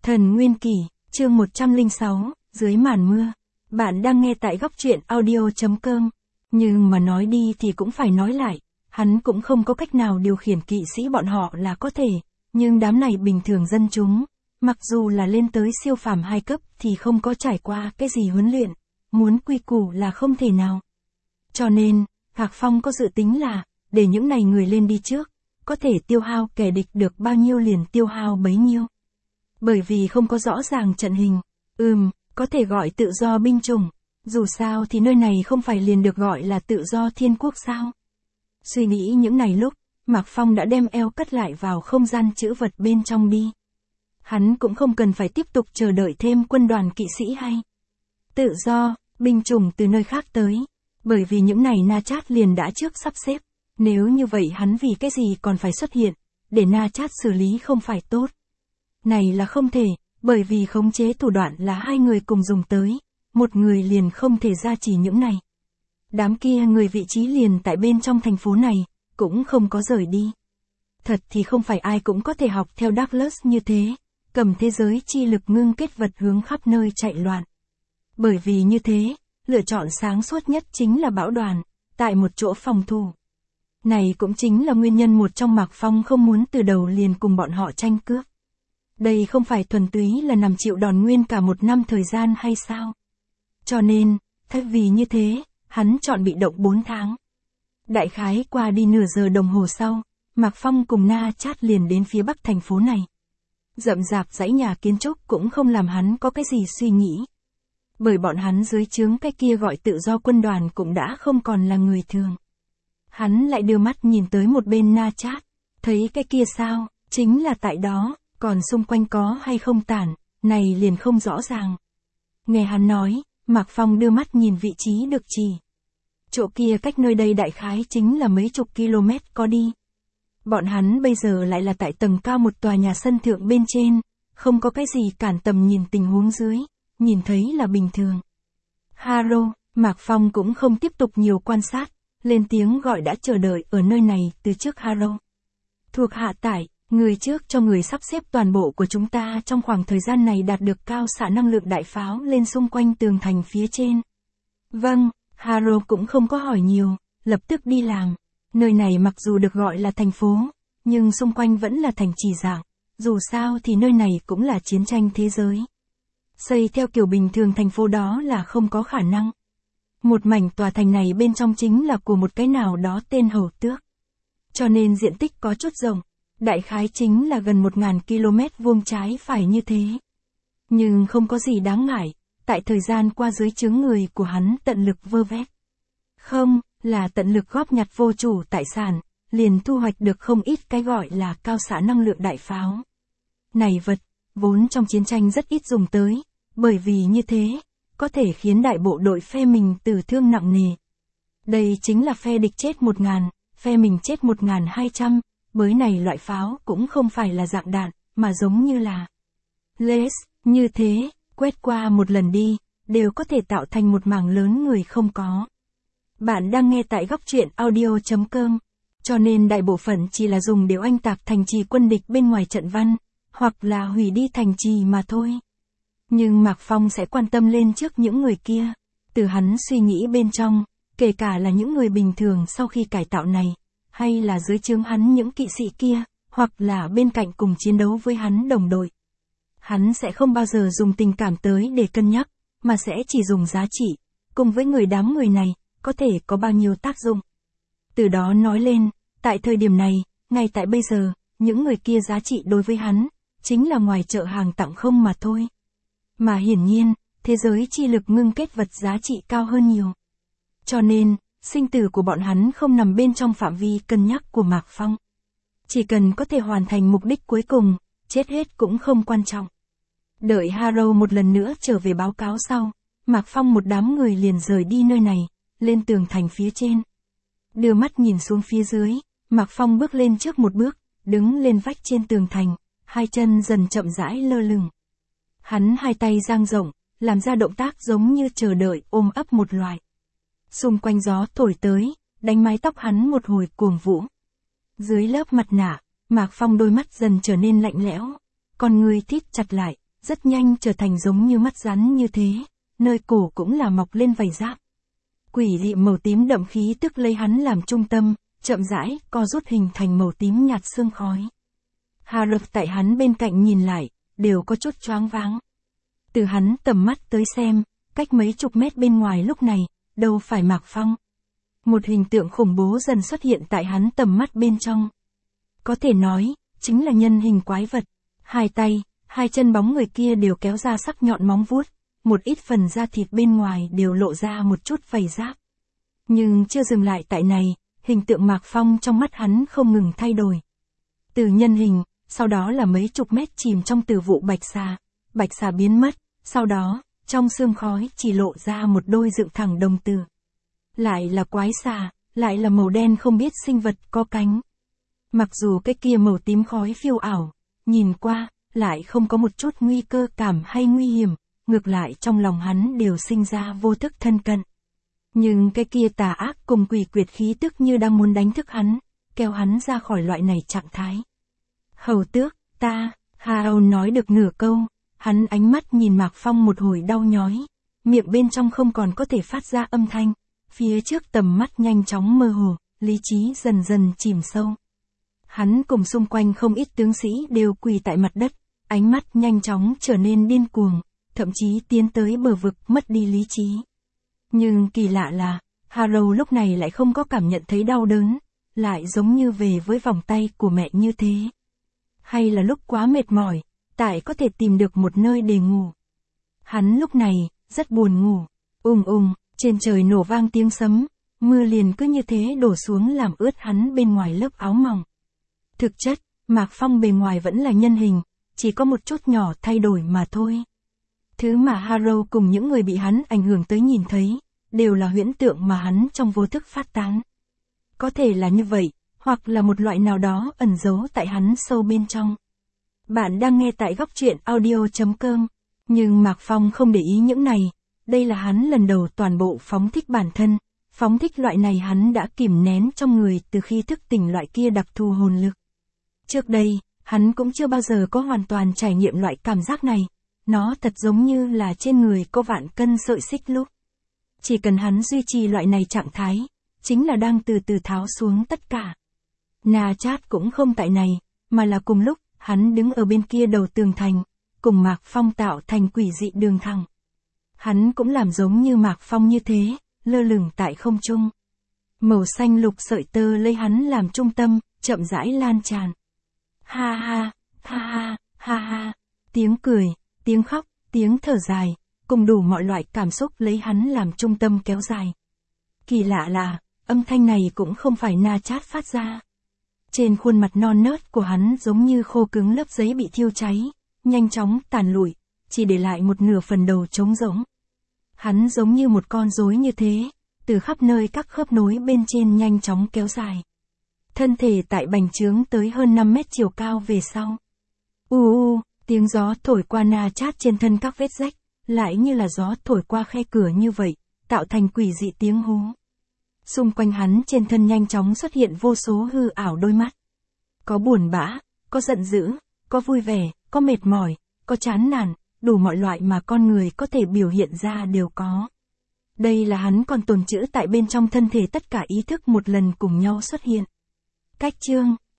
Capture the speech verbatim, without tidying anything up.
Thần Nguyên Kỷ, chương một trăm lẻ sáu, dưới màn mưa. Bạn đang nghe tại góc truyện audio chấm com. Nhưng mà nói đi thì cũng phải nói lại, hắn cũng không có cách nào điều khiển kỵ sĩ bọn họ là có thể, nhưng đám này bình thường dân chúng, mặc dù là lên tới siêu phàm hai cấp thì không có trải qua cái gì huấn luyện, muốn quy củ là không thể nào. Cho nên, Hạc Phong có dự tính là, để những này người lên đi trước, có thể tiêu hao kẻ địch được bao nhiêu liền tiêu hao bấy nhiêu. Bởi vì không có rõ ràng trận hình, ừm, có thể gọi tự do binh chủng, dù sao thì nơi này không phải liền được gọi là tự do thiên quốc sao. Suy nghĩ những này lúc, Mạc Phong đã đem eo cất lại vào không gian trữ vật bên trong đi. Hắn cũng không cần phải tiếp tục chờ đợi thêm quân đoàn kỵ sĩ hay tự do, binh chủng từ nơi khác tới, bởi vì những này Na Chát liền đã trước sắp xếp, nếu như vậy hắn vì cái gì còn phải xuất hiện, để Na Chát xử lý không phải tốt. Này là không thể, bởi vì khống chế thủ đoạn là hai người cùng dùng tới, một người liền không thể ra chỉ những này. Đám kia người vị trí liền tại bên trong thành phố này, cũng không có rời đi. Thật thì không phải ai cũng có thể học theo Douglas như thế, cầm thế giới chi lực ngưng kết vật hướng khắp nơi chạy loạn. Bởi vì như thế, lựa chọn sáng suốt nhất chính là bão đoàn, tại một chỗ phòng thủ. Này cũng chính là nguyên nhân một trong Mạc Phong không muốn từ đầu liền cùng bọn họ tranh cướp. Đây không phải thuần túy là nằm chịu đòn nguyên cả một năm thời gian hay sao? Cho nên, thay vì như thế, hắn chọn bị động bốn tháng. Đại khái qua đi nửa giờ đồng hồ sau, Mạc Phong cùng Na Chát liền đến phía bắc thành phố này. Rậm rạp dãy nhà kiến trúc cũng không làm hắn có cái gì suy nghĩ. Bởi bọn hắn dưới trướng cái kia gọi tự do quân đoàn cũng đã không còn là người thường. Hắn lại đưa mắt nhìn tới một bên Na Chát, thấy cái kia sao, chính là tại đó, còn xung quanh có hay không tản, này liền không rõ ràng. Nghe hắn nói, Mạc Phong đưa mắt nhìn vị trí được chỉ. Chỗ kia cách nơi đây đại khái chính là mấy chục km có đi. Bọn hắn bây giờ lại là tại tầng cao một tòa nhà sân thượng bên trên, không có cái gì cản tầm nhìn tình huống dưới, nhìn thấy là bình thường. Haro, Mạc Phong cũng không tiếp tục nhiều quan sát, lên tiếng gọi đã chờ đợi ở nơi này từ trước Haro. Thuộc hạ tải, người trước cho người sắp xếp toàn bộ của chúng ta trong khoảng thời gian này đạt được cao xạ năng lượng đại pháo lên xung quanh tường thành phía trên. Vâng, Haro cũng không có hỏi nhiều, lập tức đi làm. Nơi này mặc dù được gọi là thành phố, nhưng xung quanh vẫn là thành trì dạng, dù sao thì nơi này cũng là chiến tranh thế giới. Xây theo kiểu bình thường thành phố đó là không có khả năng. Một mảnh tòa thành này bên trong chính là của một cái nào đó tên hầu tước. Cho nên diện tích có chút rộng, đại khái chính là gần một nghìn ki lô mét vuông trái phải như thế. Nhưng không có gì đáng ngại, tại thời gian qua dưới trướng người của hắn tận lực vơ vét. Không, là tận lực góp nhặt vô chủ tài sản, liền thu hoạch được không ít cái gọi là cao xạ năng lượng đại pháo. Này vật, vốn trong chiến tranh rất ít dùng tới, bởi vì như thế, có thể khiến đại bộ đội phe mình tử thương nặng nề. Đây chính là phe địch chết một ngàn, phe mình chết một ngàn hai trăm, bởi này loại pháo cũng không phải là dạng đạn, mà giống như là les, như thế, quét qua một lần đi, đều có thể tạo thành một mảng lớn người không có. Bạn đang nghe tại góc truyện audio chấm com, cho nên đại bộ phận chỉ là dùng để oanh tạc thành trì quân địch bên ngoài trận văn, hoặc là hủy đi thành trì mà thôi. Nhưng Mạc Phong sẽ quan tâm lên trước những người kia, từ hắn suy nghĩ bên trong, kể cả là những người bình thường sau khi cải tạo này, hay là dưới trướng hắn những kỵ sĩ kia, hoặc là bên cạnh cùng chiến đấu với hắn đồng đội. Hắn sẽ không bao giờ dùng tình cảm tới để cân nhắc, mà sẽ chỉ dùng giá trị, cùng với người đám người này, có thể có bao nhiêu tác dụng. Từ đó nói lên, tại thời điểm này, ngay tại bây giờ, những người kia giá trị đối với hắn, chính là ngoài chợ hàng tặng không mà thôi. Mà hiển nhiên, thế giới chi lực ngưng kết vật giá trị cao hơn nhiều. Cho nên, sinh tử của bọn hắn không nằm bên trong phạm vi cân nhắc của Mạc Phong. Chỉ cần có thể hoàn thành mục đích cuối cùng, chết hết cũng không quan trọng. Đợi Haro một lần nữa trở về báo cáo sau, Mạc Phong một đám người liền rời đi nơi này, lên tường thành phía trên. Đưa mắt nhìn xuống phía dưới, Mạc Phong bước lên trước một bước, đứng lên vách trên tường thành, hai chân dần chậm rãi lơ lửng. Hắn hai tay dang rộng, làm ra động tác giống như chờ đợi ôm ấp một loài. Xung quanh gió thổi tới, đánh mái tóc hắn một hồi cuồng vũ. Dưới lớp mặt nạ, Mạc Phong đôi mắt dần trở nên lạnh lẽo, con người thít chặt lại, rất nhanh trở thành giống như mắt rắn như thế, nơi cổ cũng là mọc lên vảy giáp. Quỷ dị màu tím đậm khí tức lấy hắn làm trung tâm, chậm rãi, co rút hình thành màu tím nhạt sương khói. Harrow tại hắn bên cạnh nhìn lại, đều có chút choáng váng. Từ hắn tầm mắt tới xem, cách mấy chục mét bên ngoài lúc này, đâu phải Mạc Phong. Một hình tượng khủng bố dần xuất hiện tại hắn tầm mắt bên trong. Có thể nói, chính là nhân hình quái vật. Hai tay, hai chân bóng người kia đều kéo ra sắc nhọn móng vuốt, một ít phần da thịt bên ngoài đều lộ ra một chút vảy giáp. Nhưng chưa dừng lại tại này, hình tượng Mạc Phong trong mắt hắn không ngừng thay đổi. Từ nhân hình, sau đó là mấy chục mét chìm trong tử vụ bạch xà, bạch xà biến mất, sau đó, trong sương khói chỉ lộ ra một đôi dựng thẳng đồng tử. Lại là quái xà, lại là màu đen không biết sinh vật có cánh. Mặc dù cái kia màu tím khói phiêu ảo, nhìn qua, lại không có một chút nguy cơ cảm hay nguy hiểm, ngược lại trong lòng hắn đều sinh ra vô thức thân cận. Nhưng cái kia tà ác cùng quỷ quyệt khí tức như đang muốn đánh thức hắn, kéo hắn ra khỏi loại này trạng thái. Hầu tước, ta, Harrow nói được nửa câu, hắn ánh mắt nhìn Mạc Phong một hồi đau nhói, miệng bên trong không còn có thể phát ra âm thanh, phía trước tầm mắt nhanh chóng mơ hồ, lý trí dần dần chìm sâu. Hắn cùng xung quanh không ít tướng sĩ đều quỳ tại mặt đất, ánh mắt nhanh chóng trở nên điên cuồng, thậm chí tiến tới bờ vực mất đi lý trí. Nhưng kỳ lạ là, Harrow lúc này lại không có cảm nhận thấy đau đớn, lại giống như về với vòng tay của mẹ như thế. Hay là lúc quá mệt mỏi, tại có thể tìm được một nơi để ngủ. Hắn lúc này, rất buồn ngủ, ùng ùng, trên trời nổ vang tiếng sấm, mưa liền cứ như thế đổ xuống làm ướt hắn bên ngoài lớp áo mỏng. Thực chất, Mạc Phong bề ngoài vẫn là nhân hình, chỉ có một chút nhỏ thay đổi mà thôi. Thứ mà Harrow cùng những người bị hắn ảnh hưởng tới nhìn thấy, đều là huyễn tượng mà hắn trong vô thức phát tán. Có thể là như vậy, hoặc là một loại nào đó ẩn giấu tại hắn sâu bên trong. Bạn đang nghe tại góc truyện audio chấm com, nhưng Mạc Phong không để ý những này, đây là hắn lần đầu toàn bộ phóng thích bản thân, phóng thích loại này hắn đã kìm nén trong người từ khi thức tỉnh loại kia đặc thù hồn lực. Trước đây, hắn cũng chưa bao giờ có hoàn toàn trải nghiệm loại cảm giác này, nó thật giống như là trên người có vạn cân sợi xích lúc. Chỉ cần hắn duy trì loại này trạng thái, chính là đang từ từ tháo xuống tất cả. Na Chát cũng không tại này, mà là cùng lúc, hắn đứng ở bên kia đầu tường thành, cùng Mạc Phong tạo thành quỷ dị đường thẳng. Hắn cũng làm giống như Mạc Phong như thế, lơ lửng tại không trung. Màu xanh lục sợi tơ lấy hắn làm trung tâm, chậm rãi lan tràn. Ha ha, ha ha, ha ha, tiếng cười, tiếng khóc, tiếng thở dài, cùng đủ mọi loại cảm xúc lấy hắn làm trung tâm kéo dài. Kỳ lạ là, âm thanh này cũng không phải Na Chát phát ra. Trên khuôn mặt non nớt của hắn giống như khô cứng lớp giấy bị thiêu cháy, nhanh chóng tàn lụi, chỉ để lại một nửa phần đầu trống rỗng. Hắn giống như một con rối như thế, từ khắp nơi các khớp nối bên trên nhanh chóng kéo dài. Thân thể tại bành trướng tới hơn năm mét chiều cao về sau. U u, tiếng gió thổi qua Na Chát trên thân các vết rách, lại như là gió thổi qua khe cửa như vậy, tạo thành quỷ dị tiếng hú. Xung quanh hắn trên thân nhanh chóng xuất hiện vô số hư ảo đôi mắt. Có buồn bã, có giận dữ, có vui vẻ, có mệt mỏi, có chán nản, đủ mọi loại mà con người có thể biểu hiện ra đều có. Đây là hắn còn tồn trữ tại bên trong thân thể tất cả ý thức một lần cùng nhau xuất hiện. Cách chương